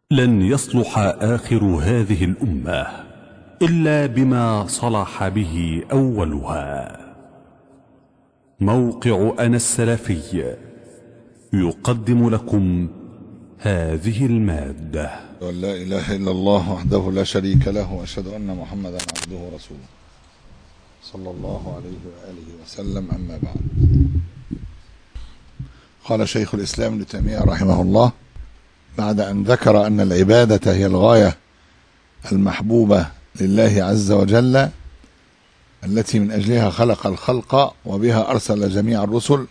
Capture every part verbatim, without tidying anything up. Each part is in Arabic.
لن يصلح آخر هذه الأمة إلا بما صلح به أولها. موقع أنا السلفي يقدم لكم هذه المادة. لا إله إلا الله وحده لا شريك له، وأشهد أن محمدا عبده ورسوله صلى الله عليه وآله وسلم. أما بعد، قال شيخ الإسلام ابن تيمية رحمه الله بعد أن ذكر أن العبادة هي الغاية المحبوبة لله عز وجل التي من أجلها خلق الخلق وبها أرسل جميع الرسل،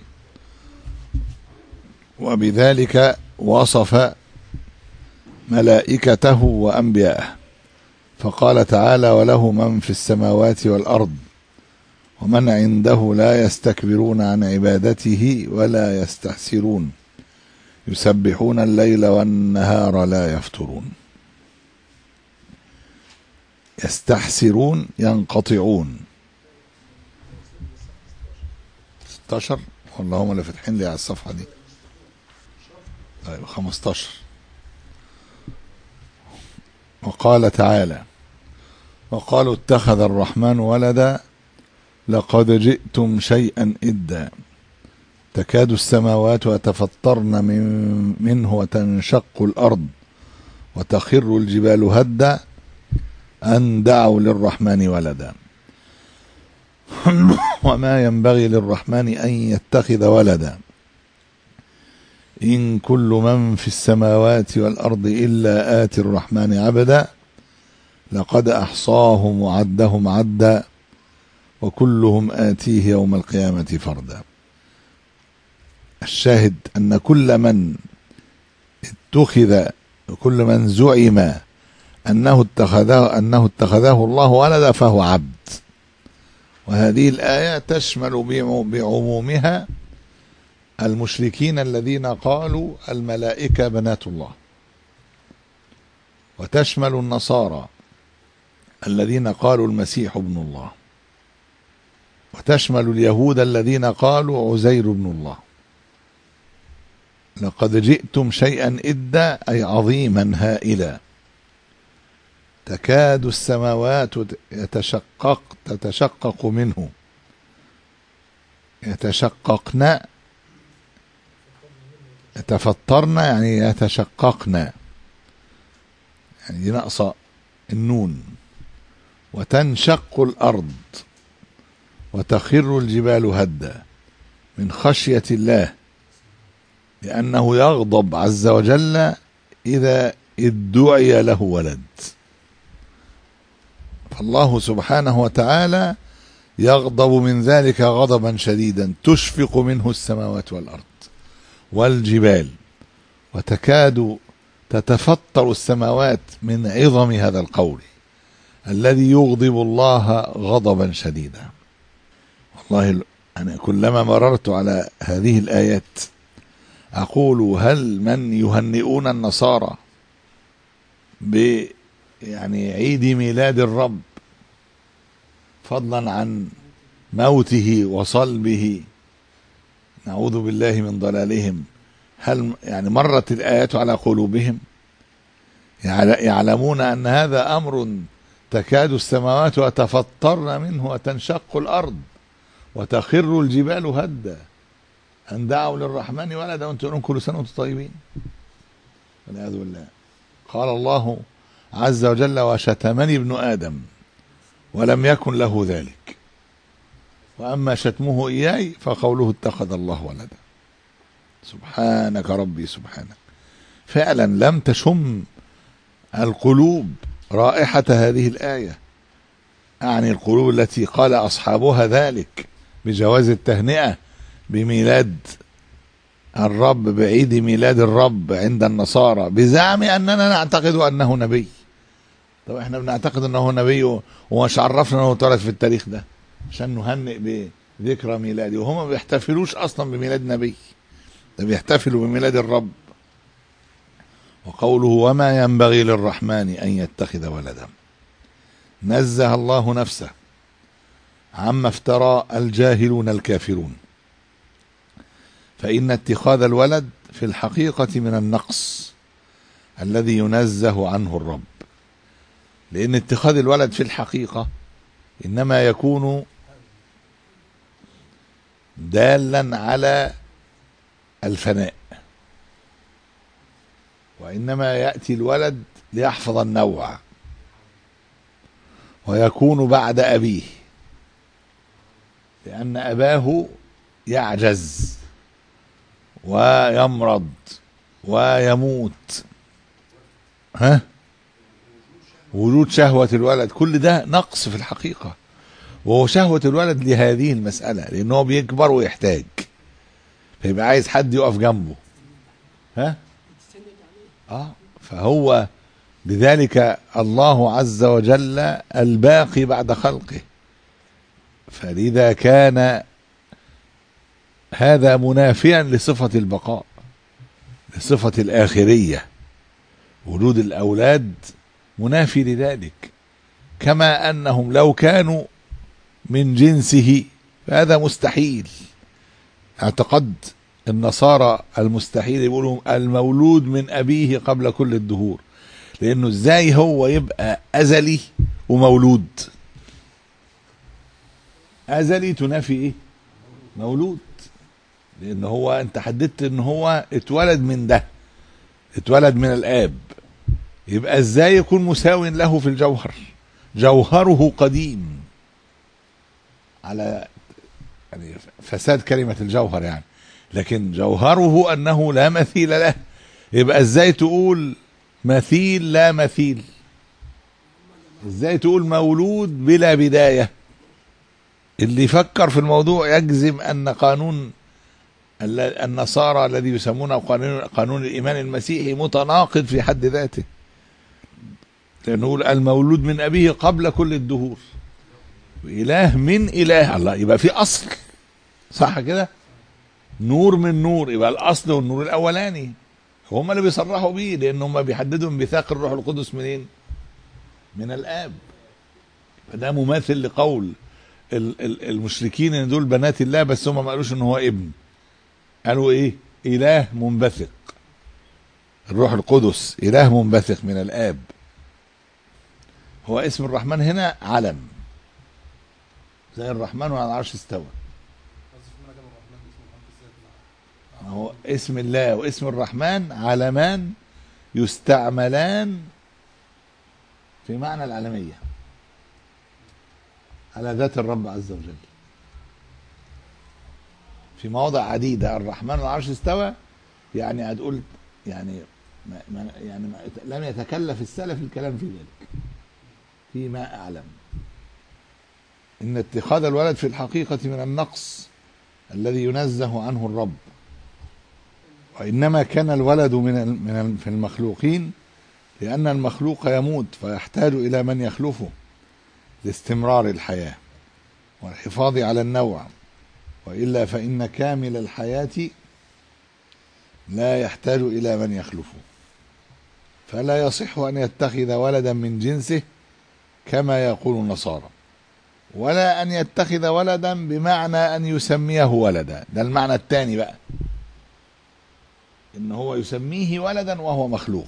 وبذلك وصف ملائكته وأنبياءه، فقال تعالى: وله من في السماوات والأرض ومن عنده لا يستكبرون عن عبادته ولا يستحسرون يسبحون الليل والنهار لا يفترون. يستحسرون ينقطعون. ستاشر والله هم اللي فاتحين لي على الصفحة دي. طيب خمستاشر. وقال تعالى: وقالوا اتخذ الرحمن ولدا لقد جئتم شيئا إدا تكاد السماوات يتفطرن من منه وتنشق الأرض وتخر الجبال هدا أن دعوا للرحمن ولدا وما ينبغي للرحمن أن يتخذ ولدا إن كل من في السماوات والأرض إلا آتي الرحمن عبدا لقد أحصاهم وعدهم عدا وكلهم آتيه يوم القيامة فردا. الشاهد أن كل من اتخذ كل من زعم أنه اتخذه أنه اتخذه الله ولدا فهو عبد. وهذه الآية تشمل بعمومها المشركين الذين قالوا الملائكة بنات الله، وتشمل النصارى الذين قالوا المسيح ابن الله، وتشمل اليهود الذين قالوا عزير ابن الله. لقد جئتم شيئا إدا أي عظيما هائلا تكاد السماوات يتشقق تتشقق منه يتشققن يتفطرن يعني يتشققن، يعني دي ناقصة النون. وتنشق الأرض وتخر الجبال هدا من خشية الله، لأنه يغضب عز وجل إذا ادعي له ولد. فالله سبحانه وتعالى يغضب من ذلك غضبا شديدا تشفق منه السماوات والأرض والجبال، وتكاد تتفطر السماوات من عظم هذا القول الذي يغضب الله غضبا شديدا. والله أنا كلما مررت على هذه الآيات أقول: هل من يهنئون النصارى ب يعني عيد ميلاد الرب فضلا عن موته وصلبه، نعوذ بالله من ضلالهم، هل يعني مرت الآيات على قلوبهم؟ يعلمون أن هذا أمر تكاد السماوات يتفطرن منه وتنشق الأرض وتخر الجبال هدا أن دعوا للرحمن ولدا وأنتم تقولون كل سنة وأنتم طيبين، والعياذ بالله. قال الله عز وجل: وشتمني ابن آدم ولم يكن له ذلك، وأما شتمه إياي فقوله اتخذ الله ولدا. سبحانك ربي سبحانك. فعلا لم تشم القلوب رائحة هذه الآية، أعني القلوب التي قال أصحابها ذلك بجواز التهنئة بميلاد الرب، بعيد ميلاد الرب عند النصارى، بزعم أننا نعتقد أنه نبي. طب احنا بنعتقد أنه نبي ومش عرفنا أنه اتولد في التاريخ ده عشان نهنئ بذكرى ميلاده، وهم ما بيحتفلوش أصلا بميلاد نبي، ده بيحتفلوا بميلاد الرب. وقوله: وما ينبغي للرحمن أن يتخذ ولدا، نزه الله نفسه عما افترى الجاهلون الكافرون، فإن اتخاذ الولد في الحقيقة من النقص الذي ينزه عنه الرب. لأن اتخاذ الولد في الحقيقة إنما يكون دالا على الفناء، وإنما يأتي الولد ليحفظ النوع ويكون بعد أبيه، لأن أباه يعجز ويمرض ويموت. ها وجود شهوة الولد كل ده نقص في الحقيقة، وهو شهوة الولد لهذه المسألة، لأنه بيكبر ويحتاج، فيبقى عايز حد يقف جنبه. ها اه فهو لذلك الله عز وجل الباقي بعد خلقه، فلذا كان هذا منافيا لصفة البقاء، لصفة الآخرية. وجود الأولاد منافي لذلك، كما أنهم لو كانوا من جنسه فهذا مستحيل. اعتقد النصارى المستحيل، يقولوا المولود من أبيه قبل كل الدهور، لأنه ازاي هو يبقى أزلي ومولود؟ أزلي تنافي إيه؟ مولود. لأن هو أنت حددت إن هو اتولد من ده، اتولد من الآب، يبقى ازاي يكون مساو له في الجوهر؟ جوهره قديم، على يعني فساد كلمة الجوهر يعني، لكن جوهره أنه لا مثيل له. يبقى ازاي تقول مثيل لا مثيل؟ ازاي تقول مولود بلا بداية؟ اللي يفكر في الموضوع يجزم أن قانون النصارى الذي يسمونه قانون قانون الإيمان المسيحي متناقض في حد ذاته، لأنه المولود من أبيه قبل كل الدهور، وإله من إله الله، يبقى في أصل، صح كده؟ نور من نور، يبقى الأصل والنور الأولاني هم اللي بيصرحوا بيه، لأن هم بيحددوا انبثاق الروح القدس منين؟ من الآب. فده مماثل لقول المشركين ان دول بنات الله، بس هم ما قالوش ان هو ابن، قالوا ايه؟ إله منبثق، الروح القدس إله منبثق من الآب. هو اسم الرحمن هنا علم، زي الرحمن على العرش استوى. هو اسم الله واسم الرحمن علمان يستعملان في معنى العالمية على ذات الرب عز وجل في مواضع عديدة. الرحمن على العرش استوى، يعني هتقول يعني ما يعني ما لم يتكلف السلف الكلام في ذلك فيما أعلم. إن اتخاذ الولد في الحقيقة من النقص الذي ينزه عنه الرب، وإنما كان الولد من من في المخلوقين لأن المخلوق يموت فيحتاج إلى من يخلفه لاستمرار الحياة والحفاظ على النوع، وإلا فإن كامل الحياة لا يحتاج إلى من يخلفه، فلا يصح أن يتخذ ولدا من جنسه كما يقول النصارى، ولا أن يتخذ ولدا بمعنى أن يسميه ولدا. ده المعنى الثاني بقى، إن هو يسميه ولدا وهو مخلوق.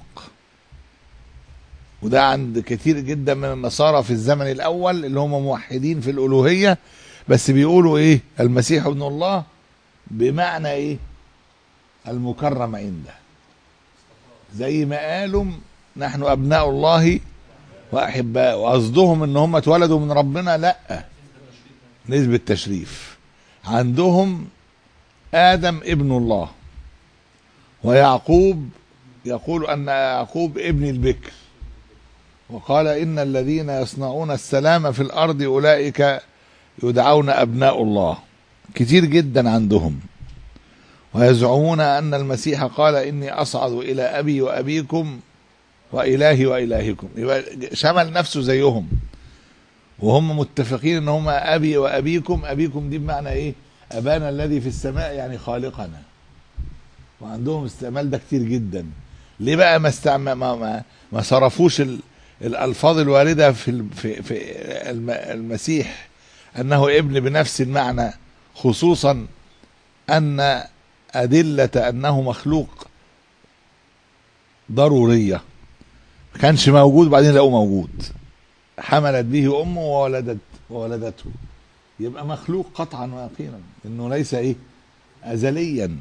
وده عند كثير جدا من النصارى في الزمن الأول اللي هم موحدين في الألوهية، بس بيقولوا إيه؟ المسيح ابن الله بمعنى إيه؟ المكرم عنده، زي ما قالوا نحن أبناء الله وأحباء، وقصدهم إن هم اتولدوا من ربنا. لأ، نسبة تشريف عندهم آدم ابن الله، ويعقوب يقول أن يعقوب ابن البكر، وقال إن الذين يصنعون السلام في الأرض أولئك يدعون أبناء الله. كتير جدا عندهم. ويزعمون أن المسيح قال إني أصعد إلى أبي وأبيكم وإلهي وإلهكم، يبقى شمل نفسه زيهم، وهم متفقين ان هم أبي وأبيكم. أبيكم دي بمعنى إيه؟ أبانا الذي في السماء، يعني خالقنا. وعندهم استعمال ده كتير جدا. ليه بقى ما استعمل ما, ما, ما صرفوش ال الألفاظ الواردة في في في المسيح أنه ابن بنفس المعنى، خصوصا أن أدلة أنه مخلوق ضرورية، ما كانش موجود بعدين لقوه موجود، حملت به أمه وولدت وولدته، يبقى مخلوق قطعا ويقينا، إنه ليس إيه أزليا.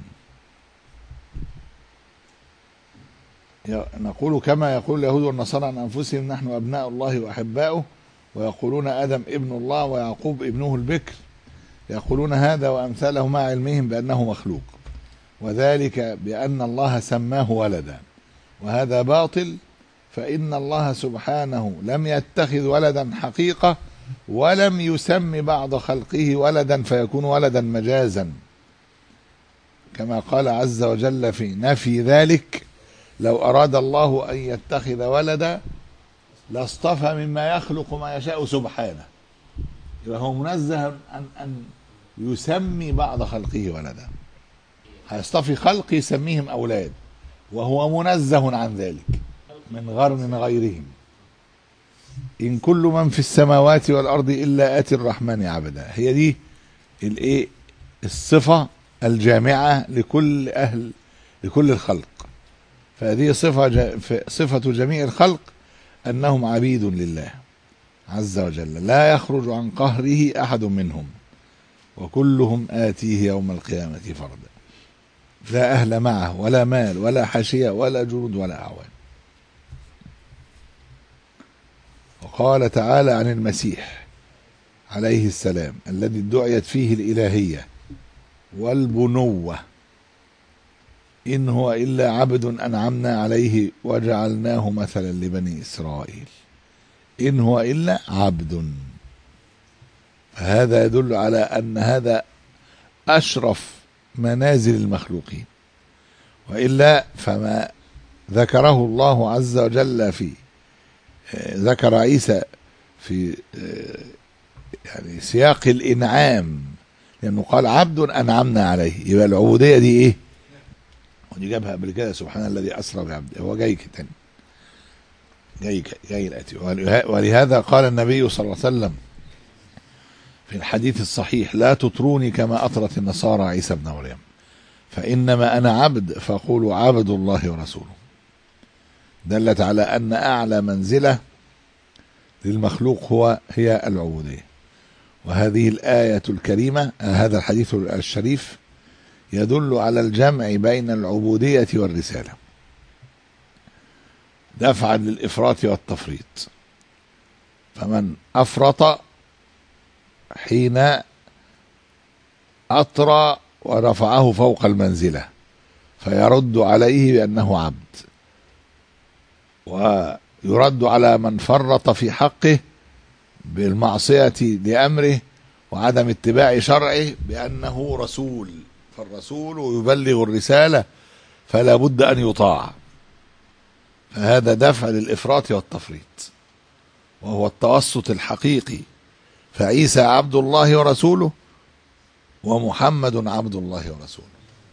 نقول كما يقول اليهود والنصارى عن أنفسهم نحن أبناء الله وأحباؤه، ويقولون آدم ابن الله ويعقوب ابنه البكر، يقولون هذا وأمثاله مع علمهم بأنه مخلوق، وذلك بأن الله سماه ولدا، وهذا باطل، فإن الله سبحانه لم يتخذ ولدا حقيقة، ولم يسم بعض خلقه ولدا فيكون ولدا مجازا، كما قال عز وجل في نفي ذلك: لو أراد الله أن يتخذ ولدا لاصطفى مما يخلق ما يشاء سبحانه. يبقى هو منزه أن أن يسمي بعض خلقه ولدا، هيصطفي خلق يسميهم أولاد، وهو منزه عن ذلك من غير من غيرهم. إن كل من في السماوات والأرض إلا آتي الرحمن عبدا. هي دي الإيه الصفة الجامعة لكل أهل لكل الخلق. فهذه صفة صفة جميع الخلق أنهم عبيد لله عز وجل، لا يخرج عن قهره أحد منهم، وكلهم آتيه يوم القيامة فردا، لا أهل معه ولا مال ولا حاشية ولا جنود ولا أعوان. وقال تعالى عن المسيح عليه السلام الذي ادعيت فيه الإلهية والبنوة: إن هو إلا عبد أنعمنا عليه وجعلناه مثلا لبني إسرائيل. إن هو إلا عبد، فهذا يدل على أن هذا أشرف منازل المخلوقين، وإلا فما ذكره الله عز وجل في ذكر عيسى في يعني سياق الإنعام، لأنه قال عبد أنعمنا عليه، يبقى العبودية دي إيه؟ ودي جابها قبل كده: سبحان الذي أسرى بعبده. هو جاي كده جاي جاي الآتي. ولهذا قال النبي صلى الله عليه وسلم في الحديث الصحيح: لا تطروني كما أطرت النصارى عيسى ابن مريم، فإنما أنا عبد فقولوا عبد الله ورسوله. دلت على أن أعلى منزلة للمخلوق هو هي العبودية. وهذه الآية الكريمة، هذا الحديث الشريف، يدل على الجمع بين العبودية والرسالة دفعا للإفراط والتفريط. فمن أفرط حين أطرى ورفعه فوق المنزلة فيرد عليه بأنه عبد، ويرد على من فرط في حقه بالمعصية لأمره وعدم اتباع شرعه بأنه رسول، فالرسول يبلغ الرسالة فلا بد أن يطاع. فهذا دفع للإفراط والتفريط، وهو التوسط الحقيقي. فعيسى عبد الله ورسوله، ومحمد عبد الله ورسوله.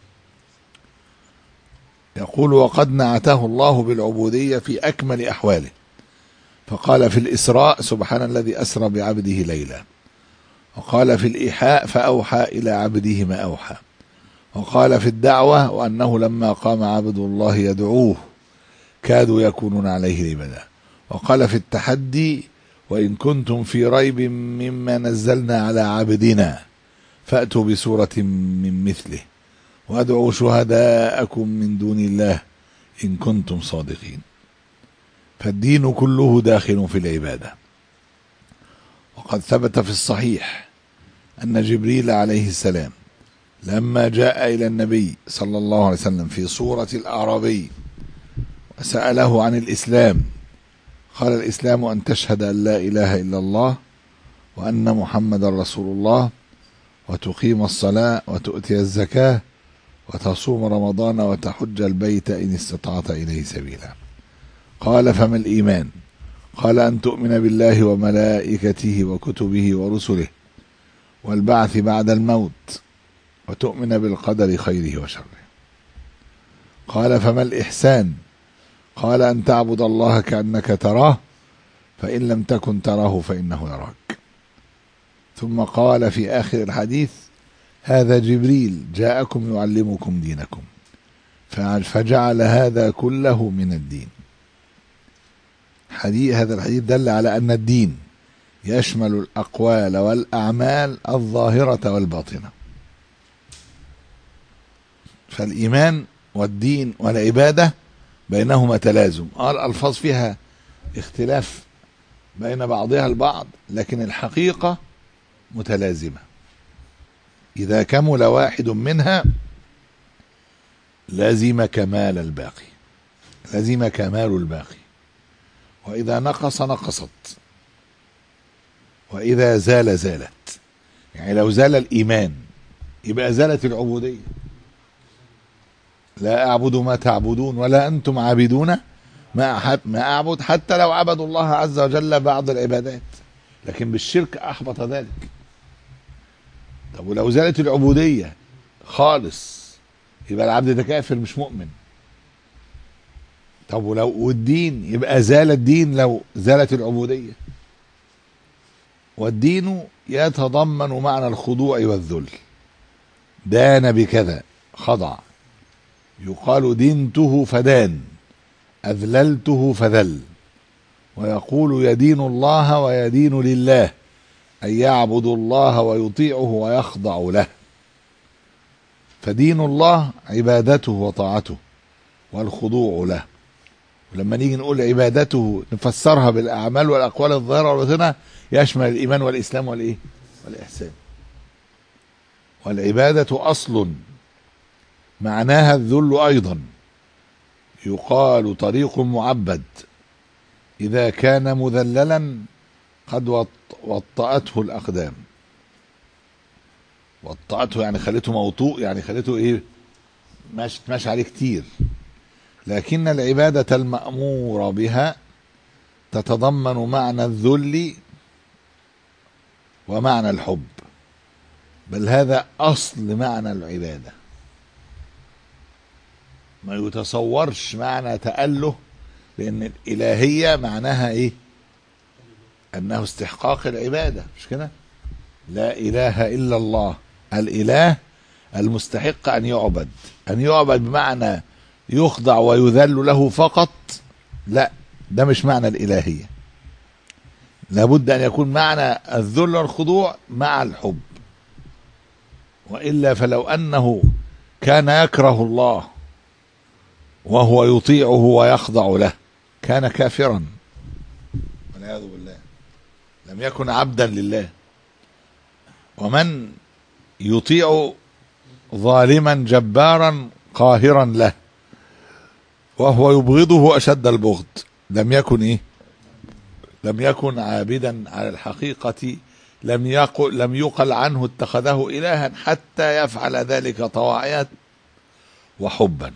يقول: وقد نعته الله بالعبودية في أكمل أحواله، فقال في الإسراء: سبحان الذي أسرى بعبده ليلا. وقال في الإيحاء: فأوحى إلى عبده ما أوحى. وقال في الدعوة: وأنه لما قام عبد الله يدعوه كادوا يكونون عليه لبدا. وقال في التحدي: وإن كنتم في ريب مما نزلنا على عبدنا فأتوا بسورة من مثله وادعوا شهداءكم من دون الله إن كنتم صادقين. فالدين كله داخل في العبادة. وقد ثبت في الصحيح أن جبريل عليه السلام لما جاء إلى النبي صلى الله عليه وسلم في صورة الأعرابي وسأله عن الإسلام قال: الإسلام أن تشهد أن لا إله إلا الله وأن محمد رسول الله وتقيم الصلاة وتؤتي الزكاة وتصوم رمضان وتحج البيت إن استطعت إليه سبيلا. قال: فما الإيمان؟ قال: أن تؤمن بالله وملائكته وكتبه ورسله والبعث بعد الموت وتؤمن بالقدر خيره وشره. قال: فما الإحسان؟ قال: أن تعبد الله كأنك تراه فإن لم تكن تراه فإنه يراك. ثم قال في آخر الحديث: هذا جبريل جاءكم يعلمكم دينكم فجعل هذا كله من الدين. حديث هذا الحديث دل على أن الدين يشمل الأقوال والأعمال الظاهرة والباطنة. فالإيمان والدين والعبادة بينهما تلازم. آه الألفاظ فيها اختلاف بين بعضها البعض، لكن الحقيقة متلازمة. إذا كمل واحد منها لازم كمال الباقي، لازم كمال الباقي، وإذا نقص نقصت، وإذا زال زالت. يعني لو زال الإيمان يبقى زالت العبودية. لا أعبد ما تعبدون ولا أنتم عابدون ما ما أعبد، حتى لو عبدوا الله عز وجل بعض العبادات، لكن بالشرك أحبط ذلك. طب ولو زالت العبودية خالص يبقى العبد ده كافر مش مؤمن. طب ولو والدين يبقى زال الدين لو زالت العبودية. والدين يتضمن معنى الخضوع والذل. دان بكذا خضع، يقال دينته فدان، أذللته فذل. ويقول يدين الله ويدين لله، أن يعبد الله ويطيعه ويخضع له. فدين الله عبادته وطاعته والخضوع له. ولما نيجي نقول عبادته نفسرها بالأعمال والأقوال الظاهرة والباطنة، يشمل الإيمان والإسلام والإيه؟ والإحسان. والعبادة أصل معناها الذل أيضا. يقال طريق معبد إذا كان مذللا قد وطأته الأقدام. وطأته يعني خليته موطوء، يعني خليته إيه؟ ماشي ماشي عليه كتير. لكن العبادة المأمور بها تتضمن معنى الذل ومعنى الحب، بل هذا أصل معنى العبادة. ما يتصورش معنى تأله، لأن الإلهية معناها إيه؟ أنه استحقاق العبادة، مش كده؟ لا إله إلا الله، الإله المستحق أن يعبد. أن يعبد بمعنى يخضع ويذل له فقط، لا، ده مش معنى الإلهية. لابد أن يكون معنى الذل والخضوع مع الحب. وإلا فلو أنه كان يكره الله وهو يطيعه ويخضع له كان كافرا والعياذ بالله، لم يكن عبدا لله. ومن يطيع ظالما جبارا قاهرا له وهو يبغضه أشد البغض لم يكن إيه؟ لم يكن عابدا على الحقيقة. لم يقل لم يقل عنه اتخذه إلها حتى يفعل ذلك طواعية وحبا.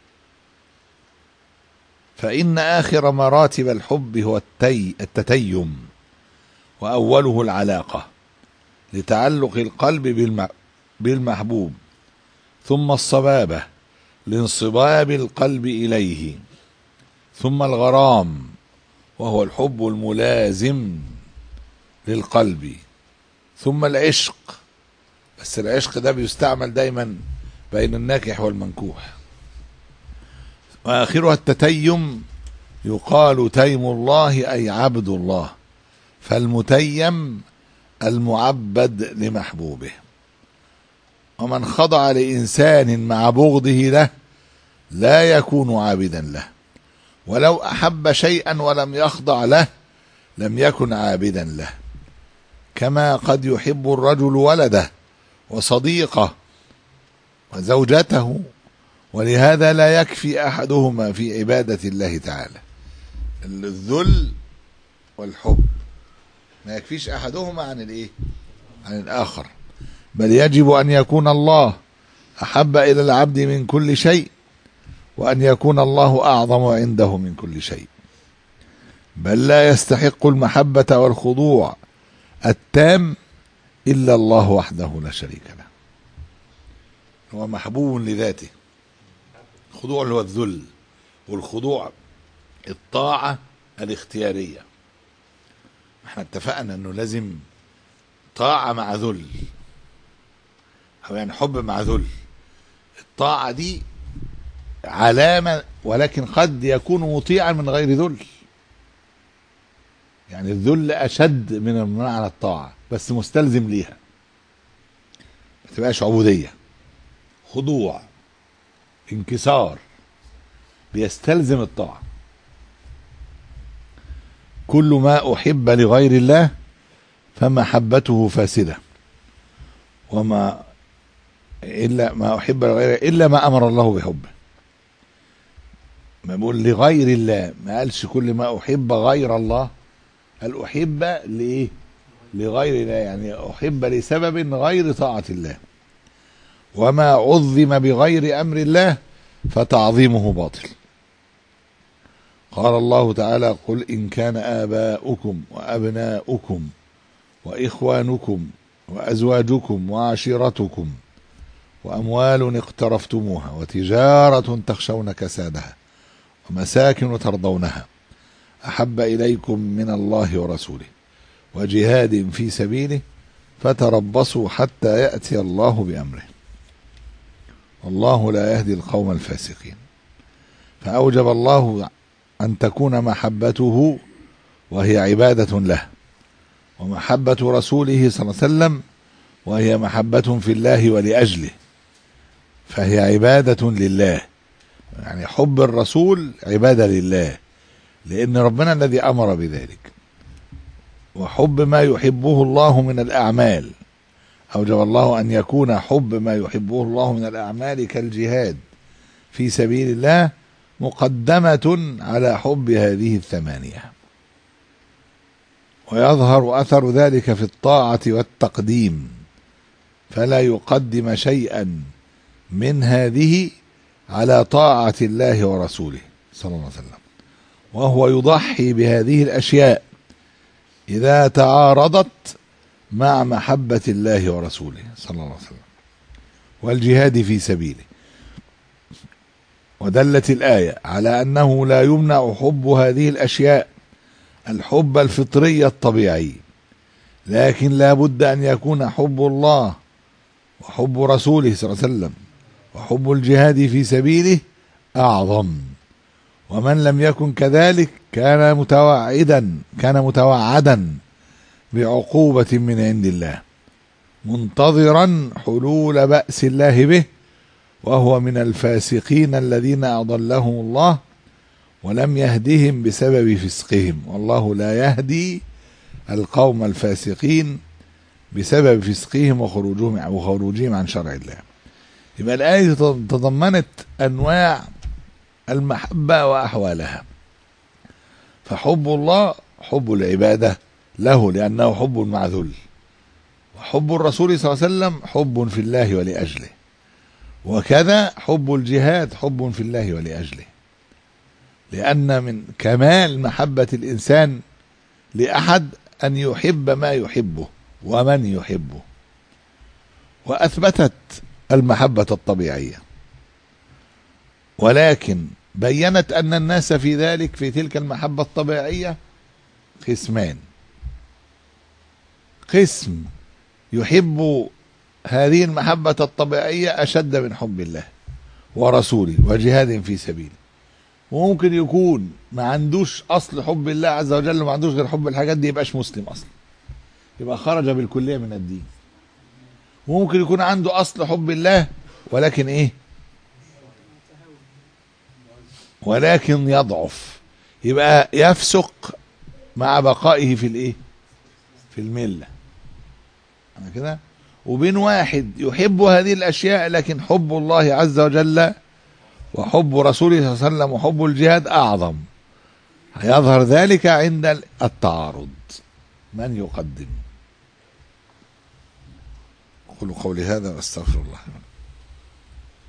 فإن آخر مراتب الحب هو التي التتيم، وأوله العلاقة لتعلق القلب بالمحبوب، ثم الصبابة لانصباب القلب إليه، ثم الغرام وهو الحب الملازم للقلب، ثم العشق. بس العشق ده بيستعمل دايما بين الناكح والمنكوح. وآخرها التتيم، يقال تيم الله أي عبد الله، فالمتيم المعبد لمحبوبه. ومن خضع لإنسان مع بغضه له لا يكون عابدا له، ولو أحب شيئا ولم يخضع له لم يكن عابدا له. كما قد يحب الرجل ولده وصديقه وزوجته، ولهذا لا يكفي أحدهما في عبادة الله تعالى. الذل والحب ما يكفيش أحدهما عن الإيه؟ عن الآخر، بل يجب أن يكون الله أحب إلى العبد من كل شيء، وأن يكون الله أعظم عنده من كل شيء. بل لا يستحق المحبة والخضوع التام إلا الله وحده لا شريك له. هو محبوب لذاته. الخضوع اللي هو الذل، والخضوع الطاعة الاختيارية. احنا اتفقنا انه لازم طاعة مع ذل، او يعني حب مع ذل. الطاعة دي علامة، ولكن قد يكون مطيعا من غير ذل. يعني الذل أشد من المنع على الطاعة، بس مستلزم ليها، ما تبقاش عبودية، خضوع، انكسار، بيستلزم الطاعة. كل ما أحب لغير الله فمحبته فاسدة، وما إلا ما أحب لغير إلا ما أمر الله بحبه. ما بقول لغير الله، ما قالش كل ما أحب غير الله، قال أحب لإيه؟ لغير الله، يعني أحب لسبب غير طاعة الله. وما عظم بغير أمر الله فتعظيمه باطل. قال الله تعالى: قل إن كان آباؤكم وأبناؤكم وإخوانكم وأزواجكم وعشيرتكم وأموال اقترفتموها وتجارة تخشون كسادها ومساكن ترضونها أحب إليكم من الله ورسوله وجهاد في سبيله فتربصوا حتى يأتي الله بأمره والله لا يهدي القوم الفاسقين. فأوجب الله أن تكون محبته وهي عبادة له، ومحبة رسوله صلى الله عليه وسلم وهي محبة في الله ولأجله، فهي عبادة لله. يعني حب الرسول عبادة لله، لأن ربنا الذي أمر بذلك. وحب ما يحبه الله من الأعمال، أوجب الله أن يكون حب ما يحبه الله من الأعمال كالجهاد في سبيل الله مقدمة على حب هذه الثمانية. ويظهر أثر ذلك في الطاعة والتقديم، فلا يقدم شيئا من هذه على طاعة الله ورسوله صلى الله عليه وسلم، وهو يضحي بهذه الأشياء إذا تعارضت مع محبة الله ورسوله صلى الله عليه وسلم والجهاد في سبيله. ودلت الآية على أنه لا يمنع حب هذه الأشياء الحب الفطري الطبيعي، لكن لا بد أن يكون حب الله وحب رسوله صلى الله عليه وسلم وحب الجهاد في سبيله أعظم. ومن لم يكن كذلك كان متوعدا كان متوعدا بعقوبة من عند الله، منتظرا حلول بأس الله به، وهو من الفاسقين الذين أضلهم الله ولم يهدهم بسبب فسقهم، والله لا يهدي القوم الفاسقين بسبب فسقهم وخروجهم وخروجهم عن شرع الله. يبقى الآية تضمنت أنواع المحبة وأحوالها. فحب الله حب العبادة له لأنه حب مع ذل، وحب الرسول صلى الله عليه وسلم حب في الله ولأجله، وكذا حب الجهاد حب في الله ولأجله، لأن من كمال محبة الإنسان لأحد أن يحب ما يحبه ومن يحبه. وأثبتت المحبة الطبيعية، ولكن بينت أن الناس في ذلك في تلك المحبة الطبيعية قسمان: قسم يحب هذه المحبة الطبيعية أشد من حب الله ورسوله وجهاد في سبيله، وممكن يكون ما عندوش أصل حب الله عز وجل وما عندوش غير حب الحاجات دي، يبقاش مسلم أصلا، يبقى خرج بالكلية من الدين. وممكن يكون عنده أصل حب الله ولكن إيه ولكن يضعف، يبقى يفسق مع بقائه في الإيه في الملة. أنا كده. وبين واحد يحب هذه الأشياء لكن حب الله عز وجل وحب رسوله صلى الله عليه وسلم وحب الجهاد أعظم، هيظهر ذلك عند التعارض من يقدم. أقول قولي هذا وأستغفر الله.